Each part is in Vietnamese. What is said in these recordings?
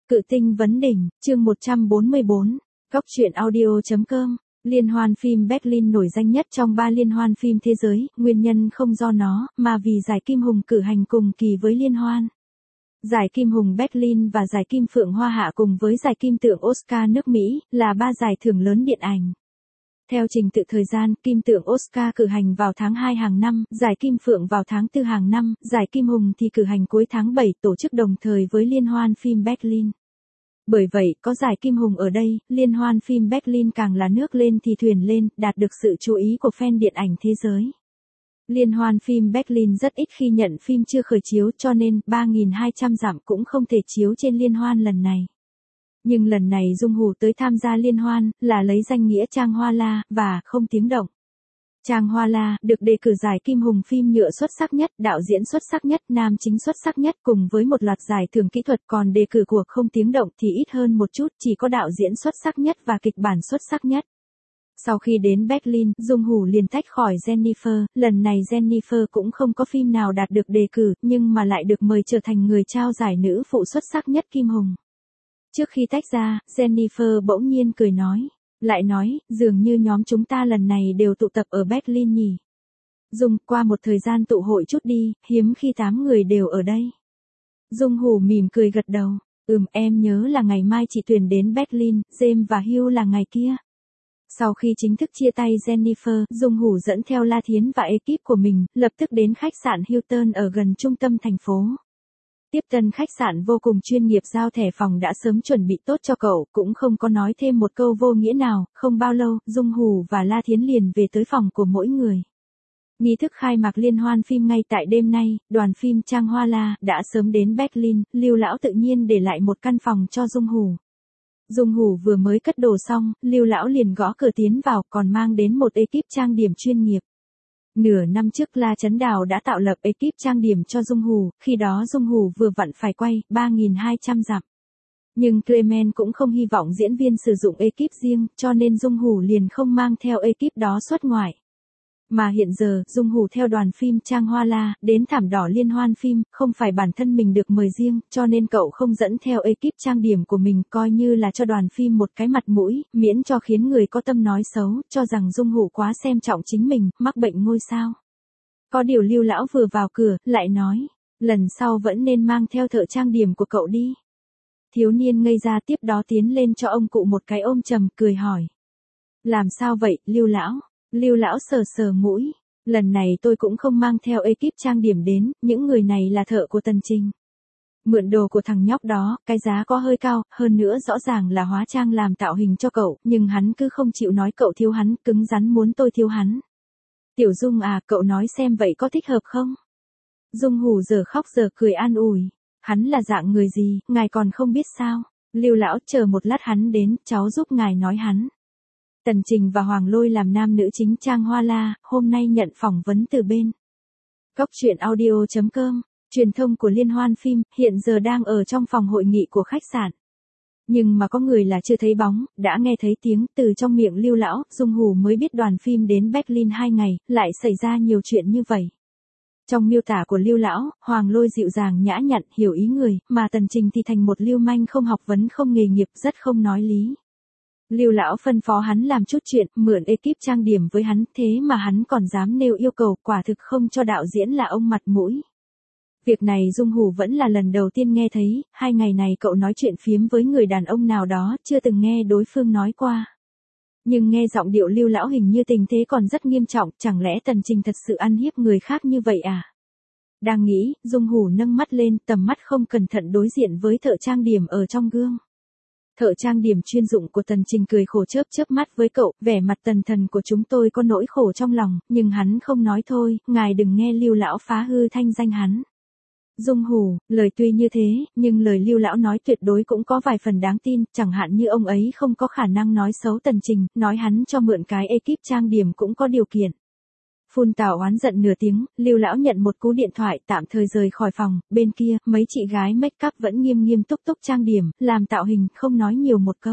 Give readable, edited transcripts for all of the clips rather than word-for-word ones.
Cự tinh vấn đỉnh, chương 144, Góc truyện audio.com. Liên hoan phim Berlin nổi danh nhất trong 3 liên hoan phim thế giới, nguyên nhân không do nó, mà vì giải Kim Hùng cử hành cùng kỳ với liên hoan. Giải Kim Hùng Berlin và giải Kim Phượng Hoa Hạ cùng với giải Kim Tượng Oscar nước Mỹ, là 3 giải thưởng lớn điện ảnh. Theo trình tự thời gian, Kim Tượng Oscar cử hành vào tháng 2 hàng năm, giải Kim Phượng vào tháng 4 hàng năm, giải Kim Hùng thì cử hành cuối tháng 7 tổ chức đồng thời với liên hoan phim Berlin. Bởi vậy, có giải Kim Hùng ở đây, liên hoan phim Berlin càng là nước lên thì thuyền lên, đạt được sự chú ý của fan điện ảnh thế giới. Liên hoan phim Berlin rất ít khi nhận phim chưa khởi chiếu cho nên 3.200 dặm cũng không thể chiếu trên liên hoan lần này. Nhưng lần này Dung Hủ tới tham gia liên hoan, là lấy danh nghĩa Trang Hoa La, và không tiếng động. Trang Hoa La, được đề cử giải Kim Hùng phim nhựa xuất sắc nhất, đạo diễn xuất sắc nhất, nam chính xuất sắc nhất cùng với một loạt giải thưởng kỹ thuật, còn đề cử của không tiếng động thì ít hơn một chút, chỉ có đạo diễn xuất sắc nhất và kịch bản xuất sắc nhất. Sau khi đến Berlin, Dung Hủ liền tách khỏi Jennifer, lần này Jennifer cũng không có phim nào đạt được đề cử, nhưng mà lại được mời trở thành người trao giải nữ phụ xuất sắc nhất Kim Hùng. Trước khi tách ra, Jennifer bỗng nhiên cười nói. Lại nói, dường như nhóm chúng ta lần này đều tụ tập ở Berlin nhỉ. Dung, qua một thời gian tụ hội chút đi, hiếm khi 8 người đều ở đây. Dung Hủ mỉm cười gật đầu. Em nhớ là ngày mai chị Tuyền đến Berlin, James và Hugh là ngày kia. Sau khi chính thức chia tay Jennifer, Dung Hủ dẫn theo La Thiến và ekip của mình, lập tức đến khách sạn Hilton ở gần trung tâm thành phố. Tiếp tân khách sạn vô cùng chuyên nghiệp giao thẻ phòng đã sớm chuẩn bị tốt cho cậu, cũng không có nói thêm một câu vô nghĩa nào, không bao lâu, Dung Hủ và La Thiến liền về tới phòng của mỗi người. Nghi thức khai mạc liên hoan phim ngay tại đêm nay, đoàn phim Trang Hoa La đã sớm đến Berlin, Lưu Lão tự nhiên để lại một căn phòng cho Dung Hủ. Dung Hủ vừa mới cất đồ xong, Lưu Lão liền gõ cửa tiến vào, còn mang đến một ekip trang điểm chuyên nghiệp. Nửa năm trước La Chấn Đào đã tạo lập ekip trang điểm cho Dung Hủ, khi đó Dung Hủ vừa vặn phải quay 3.200 dặm. Nhưng Clement cũng không hy vọng diễn viên sử dụng ekip riêng, cho nên Dung Hủ liền không mang theo ekip đó xuất ngoại. Mà hiện giờ, Dung Hủ theo đoàn phim Trang Hoa La, đến thảm đỏ liên hoan phim, không phải bản thân mình được mời riêng, cho nên cậu không dẫn theo ekip trang điểm của mình, coi như là cho đoàn phim một cái mặt mũi, miễn cho khiến người có tâm nói xấu, cho rằng Dung Hủ quá xem trọng chính mình, mắc bệnh ngôi sao. Có điều Lưu Lão vừa vào cửa, lại nói, lần sau vẫn nên mang theo thợ trang điểm của cậu đi. Thiếu niên ngây ra tiếp đó tiến lên cho ông cụ một cái ôm trầm, cười hỏi. Làm sao vậy, Lưu Lão? Lưu Lão sờ sờ mũi. Lần này tôi cũng không mang theo ekip trang điểm đến, những người này là thợ của Tần Trình. Mượn đồ của thằng nhóc đó, cái giá có hơi cao, hơn nữa rõ ràng là hóa trang làm tạo hình cho cậu, nhưng hắn cứ không chịu nói cậu thiếu hắn, cứng rắn muốn tôi thiếu hắn. Tiểu Dung à, cậu nói xem vậy có thích hợp không? Dung Hủ giờ khóc giờ cười an ủi. Hắn là dạng người gì, ngài còn không biết sao? Lưu Lão chờ một lát hắn đến, cháu giúp ngài nói hắn. Tần Trình và Hoàng Lôi làm nam nữ chính Trang Hoa La, hôm nay nhận phỏng vấn từ bên Góc truyện audio.com, truyền thông của liên hoan phim, hiện giờ đang ở trong phòng hội nghị của khách sạn. Nhưng mà có người là chưa thấy bóng, đã nghe thấy tiếng từ trong miệng Lưu Lão, Dung Hủ mới biết đoàn phim đến Berlin 2 ngày, lại xảy ra nhiều chuyện như vậy. Trong miêu tả của Lưu Lão, Hoàng Lôi dịu dàng nhã nhặn, hiểu ý người, mà Tần Trình thì thành một lưu manh không học vấn không nghề nghiệp, rất không nói lý. Lưu Lão phân phó hắn làm chút chuyện, mượn ekip trang điểm với hắn, thế mà hắn còn dám nêu yêu cầu, quả thực không cho đạo diễn là ông mặt mũi. Việc này Dung Hủ vẫn là lần đầu tiên nghe thấy, 2 ngày này cậu nói chuyện phiếm với người đàn ông nào đó, chưa từng nghe đối phương nói qua. Nhưng nghe giọng điệu Lưu Lão hình như tình thế còn rất nghiêm trọng, chẳng lẽ Tần Trình thật sự ăn hiếp người khác như vậy à? Đang nghĩ, Dung Hủ nâng mắt lên, tầm mắt không cẩn thận đối diện với thợ trang điểm ở trong gương. Thợ trang điểm chuyên dụng của Tần Trình cười khổ chớp chớp mắt với cậu, vẻ mặt tần thần của chúng tôi có nỗi khổ trong lòng, nhưng hắn không nói thôi, ngài đừng nghe Lưu Lão phá hư thanh danh hắn. Dung Hủ, lời tuy như thế, nhưng lời Lưu Lão nói tuyệt đối cũng có vài phần đáng tin, chẳng hạn như ông ấy không có khả năng nói xấu Tần Trình, nói hắn cho mượn cái ekip trang điểm cũng có điều kiện. Phun tào oán giận nửa tiếng, Lưu Lão nhận một cú điện thoại tạm thời rời khỏi phòng, bên kia, mấy chị gái make up vẫn nghiêm nghiêm túc túc trang điểm, làm tạo hình, không nói nhiều một câu.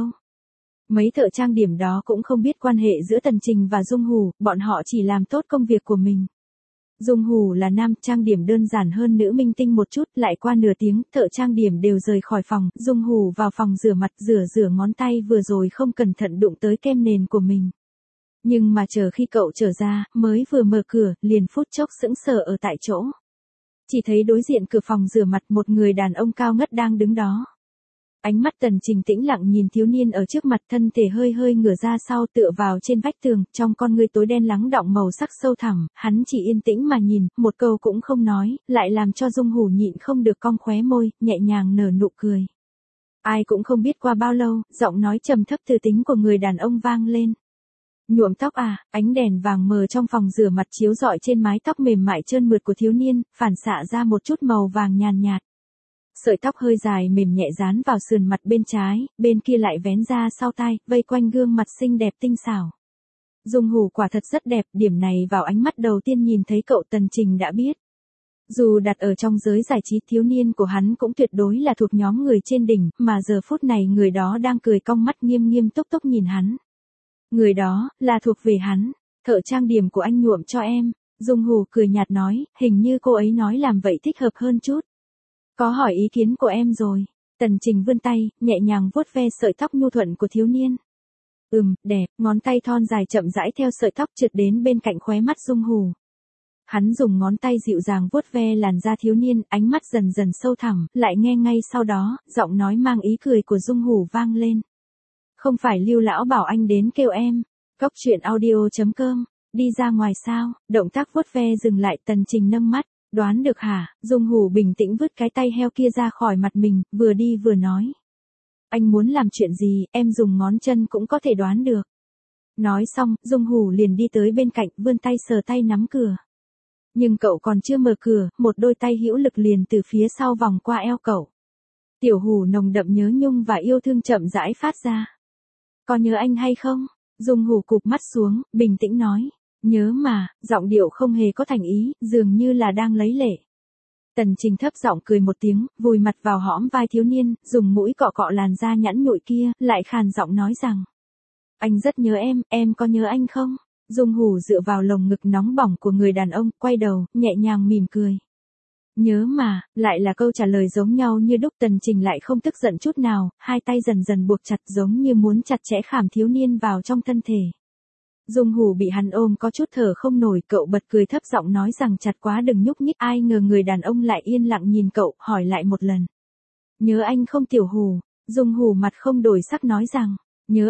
Mấy thợ trang điểm đó cũng không biết quan hệ giữa Tần Trình và Dung Hủ, bọn họ chỉ làm tốt công việc của mình. Dung Hủ là nam, trang điểm đơn giản hơn nữ minh tinh một chút, lại qua nửa tiếng, thợ trang điểm đều rời khỏi phòng, Dung Hủ vào phòng rửa mặt, rửa ngón tay vừa rồi không cẩn thận đụng tới kem nền của mình. Nhưng mà chờ khi cậu trở ra, mới vừa mở cửa, liền phút chốc sững sờ ở tại chỗ. Chỉ thấy đối diện cửa phòng rửa mặt một người đàn ông cao ngất đang đứng đó. Ánh mắt Tần Trình tĩnh lặng nhìn thiếu niên ở trước mặt, thân thể hơi hơi ngửa ra sau tựa vào trên vách tường, trong con ngươi tối đen lắng đọng màu sắc sâu thẳm, hắn chỉ yên tĩnh mà nhìn, một câu cũng không nói, lại làm cho Dung Hủ nhịn không được cong khóe môi, nhẹ nhàng nở nụ cười. Ai cũng không biết qua bao lâu, giọng nói trầm thấp từ tính của người đàn ông vang lên. Nhuộm tóc à? Ánh đèn vàng mờ trong phòng rửa mặt chiếu rọi trên mái tóc mềm mại trơn mượt của thiếu niên, phản xạ ra một chút màu vàng nhàn nhạt. Sợi tóc hơi dài mềm nhẹ dán vào sườn mặt bên trái, bên kia lại vén ra sau tai, vây quanh gương mặt xinh đẹp tinh xảo. Dung Hủ quả thật rất đẹp, điểm này vào ánh mắt đầu tiên nhìn thấy cậu Tần Trình đã biết. Dù đặt ở trong giới giải trí, thiếu niên của hắn cũng tuyệt đối là thuộc nhóm người trên đỉnh, mà giờ phút này người đó đang cười cong mắt nghiêm nghiêm túc túc nhìn hắn. Người đó, là thuộc về hắn. Thợ trang điểm của anh nhuộm cho em. Dung Hủ cười nhạt nói, hình như cô ấy nói làm vậy thích hợp hơn chút. Có hỏi ý kiến của em rồi. Tần Trình vươn tay, nhẹ nhàng vuốt ve sợi tóc nhu thuận của thiếu niên. Đẹp, ngón tay thon dài chậm rãi theo sợi tóc trượt đến bên cạnh khóe mắt Dung Hủ. Hắn dùng ngón tay dịu dàng vuốt ve làn da thiếu niên, ánh mắt dần dần sâu thẳm, lại nghe ngay sau đó, giọng nói mang ý cười của Dung Hủ vang lên. Không phải Lưu lão bảo anh đến kêu em. Cóc truyện audio.com, đi ra ngoài sao? Động tác vuốt ve dừng lại, Tần Trình nâng mắt, đoán được hả? Dung Hủ bình tĩnh vứt cái tay heo kia ra khỏi mặt mình, vừa đi vừa nói. Anh muốn làm chuyện gì, em dùng ngón chân cũng có thể đoán được. Nói xong, Dung Hủ liền đi tới bên cạnh, vươn tay sờ tay nắm cửa. Nhưng cậu còn chưa mở cửa, một đôi tay hữu lực liền từ phía sau vòng qua eo cậu. Tiểu Hủ nồng đậm nhớ nhung và yêu thương chậm rãi phát ra. Có nhớ anh hay không? Dung Hủ cụp mắt xuống, bình tĩnh nói. Nhớ mà, giọng điệu không hề có thành ý, dường như là đang lấy lệ. Tần Trình thấp giọng cười một tiếng, vùi mặt vào hõm vai thiếu niên, dùng mũi cọ cọ làn da nhẵn nhụi kia, lại khàn giọng nói rằng. Anh rất nhớ em có nhớ anh không? Dung Hủ dựa vào lồng ngực nóng bỏng của người đàn ông, quay đầu, nhẹ nhàng mỉm cười. Nhớ mà, lại là câu trả lời giống nhau như đúc. Tần Trình lại không tức giận chút nào, hai tay dần dần buộc chặt giống như muốn chặt chẽ khảm thiếu niên vào trong thân thể. Dung Hủ bị hắn ôm có chút thở không nổi, cậu bật cười thấp giọng nói rằng chặt quá đừng nhúc nhích. Ai ngờ người đàn ông lại yên lặng nhìn cậu, hỏi lại một lần. Nhớ anh không Tiểu Hủ? Dung Hủ mặt không đổi sắc nói rằng, nhớ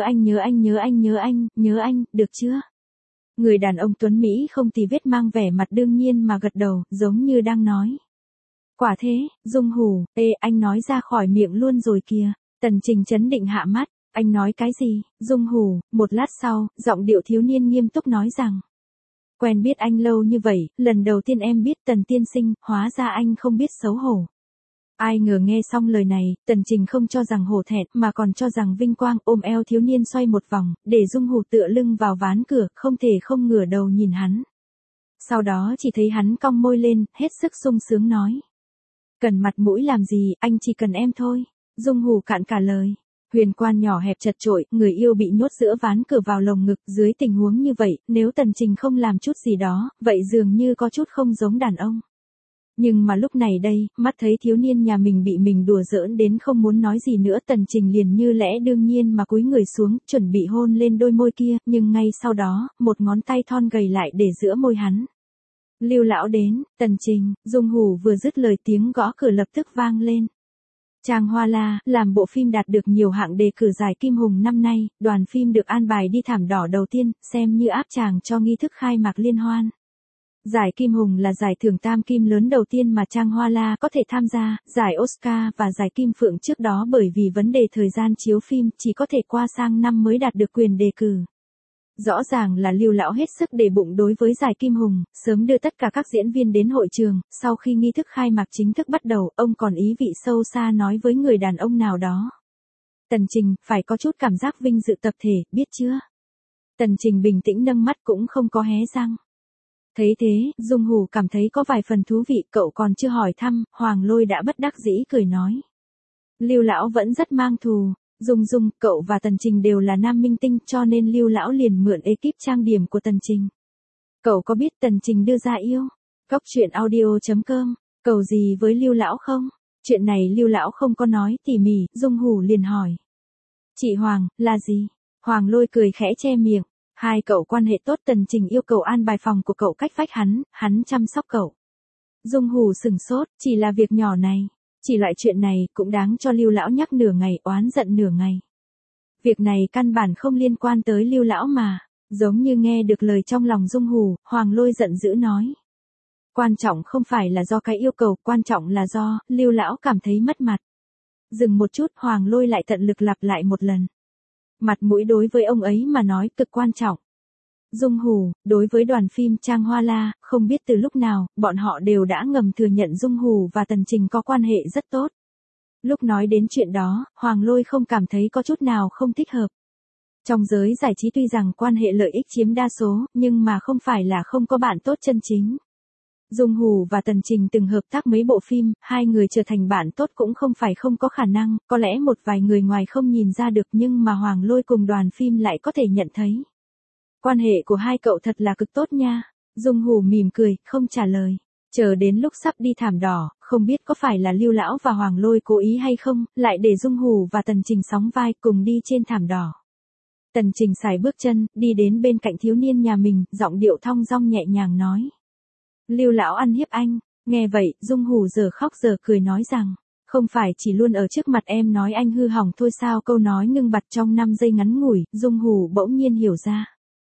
anh, được chưa? Người đàn ông tuấn Mỹ không tì vết mang vẻ mặt đương nhiên mà gật đầu, giống như đang nói. Quả thế, Dung Hủ, anh nói ra khỏi miệng luôn rồi kìa. Tần Trình chấn định hạ mắt, anh nói cái gì? Dung Hủ, một lát sau, giọng điệu thiếu niên nghiêm túc nói rằng. Quen biết anh lâu như vậy, lần đầu tiên em biết Tần tiên sinh, hóa ra anh không biết xấu hổ. Ai ngờ nghe xong lời này, Tần Trình không cho rằng hổ thẹn, mà còn cho rằng vinh quang, ôm eo thiếu niên xoay một vòng, để Dung Hủ tựa lưng vào ván cửa, không thể không ngửa đầu nhìn hắn. Sau đó chỉ thấy hắn cong môi lên, hết sức sung sướng nói. Cần mặt mũi làm gì, anh chỉ cần em thôi. Dung Hủ cạn cả lời. Huyền quan nhỏ hẹp chật chội, người yêu bị nhốt giữa ván cửa vào lồng ngực, dưới tình huống như vậy, nếu Tần Trình không làm chút gì đó, vậy dường như có chút không giống đàn ông. Nhưng mà lúc này đây, mắt thấy thiếu niên nhà mình bị mình đùa giỡn đến không muốn nói gì nữa, Tần Trình liền như lẽ đương nhiên mà cúi người xuống, chuẩn bị hôn lên đôi môi kia, nhưng ngay sau đó, một ngón tay thon gầy lại để giữa môi hắn. Lưu lão đến, Tần Trình. Dung Hủ vừa dứt lời tiếng gõ cửa lập tức vang lên. Trang Hoa La, làm bộ phim đạt được nhiều hạng đề cử giải Kim Hùng năm nay, đoàn phim được an bài đi thảm đỏ đầu tiên, xem như áp tràng cho nghi thức khai mạc liên hoan. Giải Kim Hùng là giải thưởng tam kim lớn đầu tiên mà Trang Hoa La có thể tham gia, giải Oscar và giải Kim Phượng trước đó bởi vì vấn đề thời gian chiếu phim chỉ có thể qua sang năm mới đạt được quyền đề cử. Rõ ràng là Lưu lão hết sức để bụng đối với giải Kim Hùng, sớm đưa tất cả các diễn viên đến hội trường, sau khi nghi thức khai mạc chính thức bắt đầu, ông còn ý vị sâu xa nói với người đàn ông nào đó. Tần Trình, phải có chút cảm giác vinh dự tập thể, biết chưa? Tần Trình bình tĩnh nâng mắt cũng không có hé răng. Thấy thế, Dung Hủ cảm thấy có vài phần thú vị, cậu còn chưa hỏi thăm, Hoàng Lôi đã bất đắc dĩ cười nói. Lưu lão vẫn rất mang thù. Dung, cậu và Tần Trình đều là nam minh tinh cho nên Lưu lão liền mượn ekip trang điểm của Tần Trình. Cậu có biết Tần Trình đưa ra yêu? Cóc truyện audio.com, cầu gì với Lưu lão không? Chuyện này Lưu lão không có nói tỉ mỉ, Dung Hủ liền hỏi. Chị Hoàng, là gì? Hoàng Lôi cười khẽ che miệng, hai cậu quan hệ tốt, Tần Trình yêu cầu an bài phòng của cậu cách vách hắn chăm sóc cậu. Dung Hủ sừng sốt, chỉ là việc nhỏ này, chỉ loại chuyện này cũng đáng cho Lưu lão nhắc nửa ngày, oán giận nửa ngày. Việc này căn bản không liên quan tới Lưu lão mà, giống như nghe được lời trong lòng Dung Hủ, Hoàng Lôi giận dữ nói. Quan trọng không phải là do cái yêu cầu, quan trọng là do Lưu lão cảm thấy mất mặt. Dừng một chút, Hoàng Lôi lại tận lực lặp lại một lần. Mặt mũi đối với ông ấy mà nói cực quan trọng. Dung Hủ, đối với đoàn phim Trang Hoa La, không biết từ lúc nào, bọn họ đều đã ngầm thừa nhận Dung Hủ và Tần Trình có quan hệ rất tốt. Lúc nói đến chuyện đó, Hoàng Lôi không cảm thấy có chút nào không thích hợp. Trong giới giải trí tuy rằng quan hệ lợi ích chiếm đa số, nhưng mà không phải là không có bạn tốt chân chính. Dung Hủ và Tần Trình từng hợp tác mấy bộ phim, hai người trở thành bạn tốt cũng không phải không có khả năng, có lẽ một vài người ngoài không nhìn ra được nhưng mà Hoàng Lôi cùng đoàn phim lại có thể nhận thấy. Quan hệ của hai cậu thật là cực tốt nha. Dung Hủ mỉm cười, không trả lời. Chờ đến lúc sắp đi thảm đỏ, không biết có phải là Lưu lão và Hoàng Lôi cố ý hay không, lại để Dung Hủ và Tần Trình sóng vai cùng đi trên thảm đỏ. Tần Trình sải bước chân, đi đến bên cạnh thiếu niên nhà mình, giọng điệu thong dong nhẹ nhàng nói. Lưu lão ăn hiếp anh. Nghe vậy, Dung Hủ giờ khóc giờ cười nói rằng, không phải chỉ luôn ở trước mặt em nói anh hư hỏng thôi sao? Câu nói ngưng bặt trong 5 giây ngắn ngủi, Dung Hủ bỗng nhiên hiểu ra.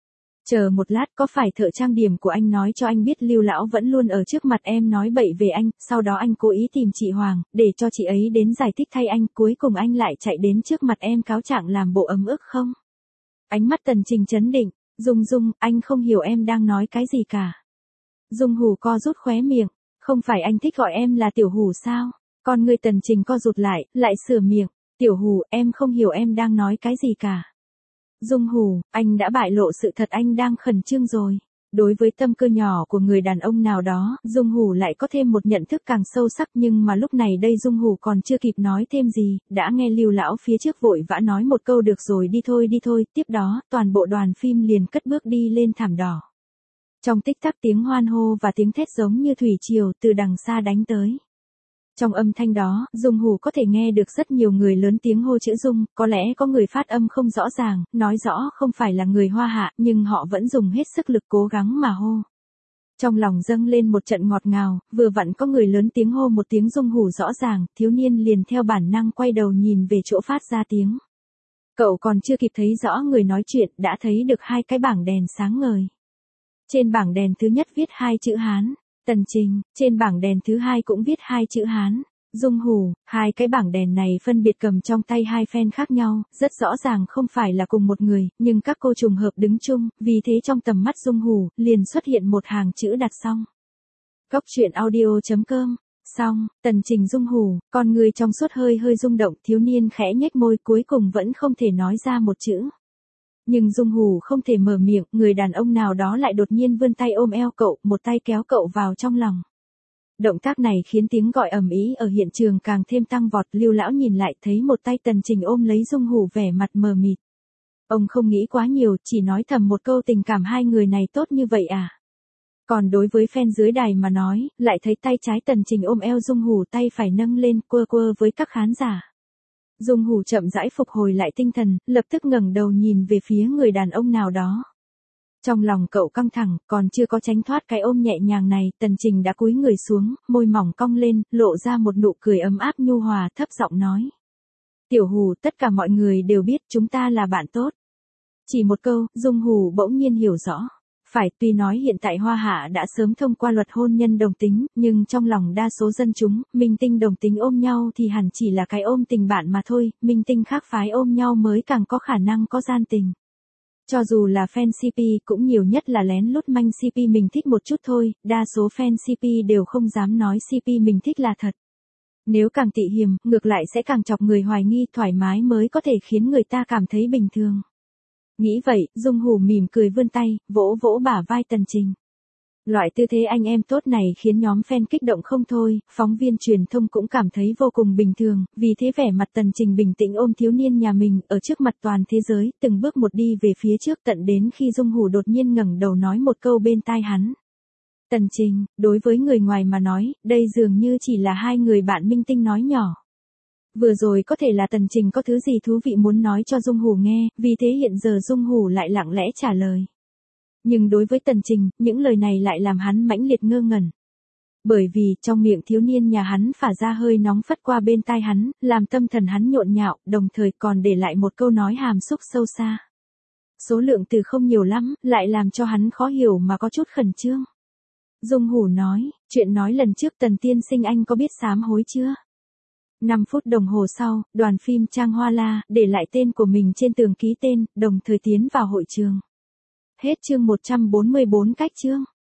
Chờ một lát, có phải thợ trang điểm của anh nói cho anh biết Lưu lão vẫn luôn ở trước mặt em nói bậy về anh, sau đó anh cố ý tìm chị Hoàng, để cho chị ấy đến giải thích thay anh, cuối cùng anh lại chạy đến trước mặt em cáo trạng làm bộ ấm ức không? Ánh mắt Tần Trình chấn định, Dung, anh không hiểu em đang nói cái gì cả. Dung Hủ co rút khóe miệng, không phải anh thích gọi em là Tiểu Hủ sao? Con người Tần Trình co rụt lại sửa miệng, Tiểu Hủ, em không hiểu em đang nói cái gì cả. Dung Hủ, anh đã bại lộ sự thật, anh đang khẩn trương rồi. Đối với tâm cơ nhỏ của người đàn ông nào đó, Dung Hủ lại có thêm một nhận thức càng sâu sắc, nhưng mà lúc này đây Dung Hủ còn chưa kịp nói thêm gì, đã nghe Lưu lão phía trước vội vã nói một câu được rồi đi thôi, tiếp đó, toàn bộ đoàn phim liền cất bước đi lên thảm đỏ. Trong tích tắc tiếng hoan hô và tiếng thét giống như thủy triều từ đằng xa đánh tới. Trong âm thanh đó, Dung Hủ có thể nghe được rất nhiều người lớn tiếng hô chữ Dung, có lẽ có người phát âm không rõ ràng, nói rõ không phải là người Hoa Hạ, nhưng họ vẫn dùng hết sức lực cố gắng mà hô. Trong lòng dâng lên một trận ngọt ngào, vừa vặn có người lớn tiếng hô một tiếng Dung Hủ rõ ràng, thiếu niên liền theo bản năng quay đầu nhìn về chỗ phát ra tiếng. Cậu còn chưa kịp thấy rõ người nói chuyện, đã thấy được hai cái bảng đèn sáng ngời. Trên bảng đèn thứ nhất viết hai chữ Hán, Tần Trình, trên bảng đèn thứ hai cũng viết hai chữ Hán, Dung Hủ. Hai cái bảng đèn này phân biệt cầm trong tay hai fan khác nhau, rất rõ ràng không phải là cùng một người, nhưng các cô trùng hợp đứng chung, vì thế trong tầm mắt Dung Hủ, liền xuất hiện một hàng chữ đặt xong. Cóc truyện audio.com, xong, Tần Trình Dung Hủ, con người trong suốt hơi rung động, thiếu niên khẽ nhếch môi cuối cùng vẫn không thể nói ra một chữ. Nhưng Dung Hủ không thể mở miệng, người đàn ông nào đó lại đột nhiên vươn tay ôm eo cậu, một tay kéo cậu vào trong lòng. Động tác này khiến tiếng gọi ầm ĩ ở hiện trường càng thêm tăng vọt, Lưu lão nhìn lại thấy một tay Tần Trình ôm lấy Dung Hủ vẻ mặt mờ mịt. Ông không nghĩ quá nhiều, chỉ nói thầm một câu tình cảm hai người này tốt như vậy à. Còn đối với fan dưới đài mà nói, lại thấy tay trái Tần Trình ôm eo Dung Hủ, tay phải nâng lên quơ với các khán giả. Dung Hủ chậm rãi phục hồi lại tinh thần, lập tức ngẩng đầu nhìn về phía người đàn ông nào đó. Trong lòng cậu căng thẳng, còn chưa có tránh thoát cái ôm nhẹ nhàng này, Tần Trình đã cúi người xuống, môi mỏng cong lên, lộ ra một nụ cười ấm áp nhu hòa, thấp giọng nói. Tiểu Hủ, tất cả mọi người đều biết chúng ta là bạn tốt. Chỉ một câu, Dung Hủ bỗng nhiên hiểu rõ. Phải, tuy nói hiện tại Hoa Hạ đã sớm thông qua luật hôn nhân đồng tính, nhưng trong lòng đa số dân chúng, minh tinh đồng tính ôm nhau thì hẳn chỉ là cái ôm tình bạn mà thôi, minh tinh khác phái ôm nhau mới càng có khả năng có gian tình. Cho dù là fan CP cũng nhiều nhất là lén lút manh CP mình thích một chút thôi, đa số fan CP đều không dám nói CP mình thích là thật. Nếu càng tị hiềm, ngược lại sẽ càng chọc người hoài nghi, thoải mái mới có thể khiến người ta cảm thấy bình thường. Nghĩ vậy, Dung Hủ mỉm cười vươn tay, vỗ bả vai Tần Trình. Loại tư thế anh em tốt này khiến nhóm fan kích động không thôi, phóng viên truyền thông cũng cảm thấy vô cùng bình thường, vì thế vẻ mặt Tần Trình bình tĩnh ôm thiếu niên nhà mình, ở trước mặt toàn thế giới, từng bước một đi về phía trước tận đến khi Dung Hủ đột nhiên ngẩng đầu nói một câu bên tai hắn. Tần Trình, đối với người ngoài mà nói, đây dường như chỉ là hai người bạn minh tinh nói nhỏ. Vừa rồi có thể là Tần Trình có thứ gì thú vị muốn nói cho Dung Hủ nghe, vì thế hiện giờ Dung Hủ lại lặng lẽ trả lời. Nhưng đối với Tần Trình, những lời này lại làm hắn mãnh liệt ngơ ngẩn. Bởi vì, trong miệng thiếu niên nhà hắn phả ra hơi nóng phất qua bên tai hắn, làm tâm thần hắn nhộn nhạo, đồng thời còn để lại một câu nói hàm xúc sâu xa. Số lượng từ không nhiều lắm, lại làm cho hắn khó hiểu mà có chút khẩn trương. Dung Hủ nói, chuyện nói lần trước Tần tiên sinh anh có biết sám hối chưa? 5 phút đồng hồ sau, đoàn phim Trang Hoa La, để lại tên của mình trên tường ký tên, đồng thời tiến vào hội trường. Hết chương 144 cách chương.